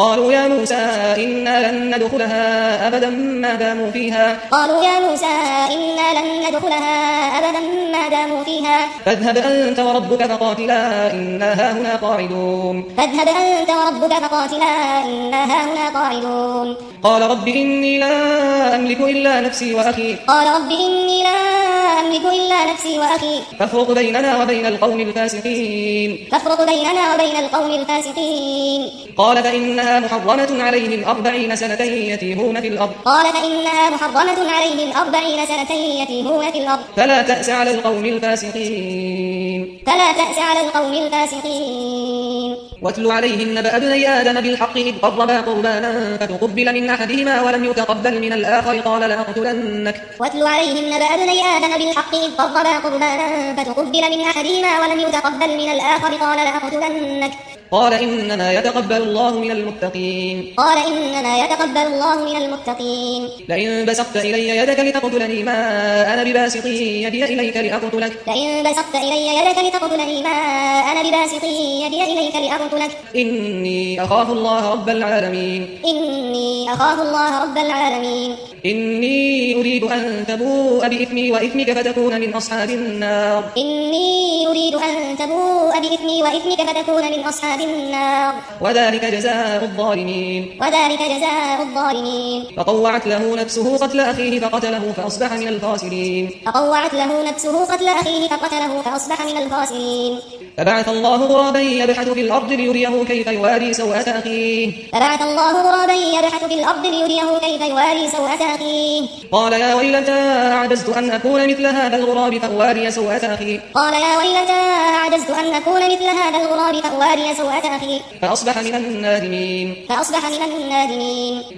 قالوا يا موسى إنا لن ندخلها أبدا ما داموا فيها فاذهب أنت وربك فقاتلا إنا هاهنا قاعدون قال رب إني لا أملك إلا نفسي وأخي فافرق بيننا وبين القوم الفاسقين قال فإنها محرمة عليهم 40 سنة يتيهون في الأرض فلا تأس على القوم الفاسقين واتل عليهم نبأ ابني آدم بالحق إذ قربا قربانا فتقبل من أحدهما ولم يتقبل من الآخر قال لأقتلنك قال إنما يتقبل الله من المتقين لئن بسطت إلي يدك لتقتلني ما أنا بباسط يدي إليك لأقتلك إني أخاف الله رب العالمين إني أريد أن تبوء بإثمي وإثمك فتكون من أصحاب النار وذلك جزاء الظالمين فطوعت له نفسه قتل أخيه فقتله فأصبح من الخاسرين فبعث الله غرابا يبحث في الأرض ليريه كيف يواري سوءة أخيه قال يا ويلتى أعجزت أن أكون مثل هذا الغراب فأواري سوءة أخي فأصبح من النادمين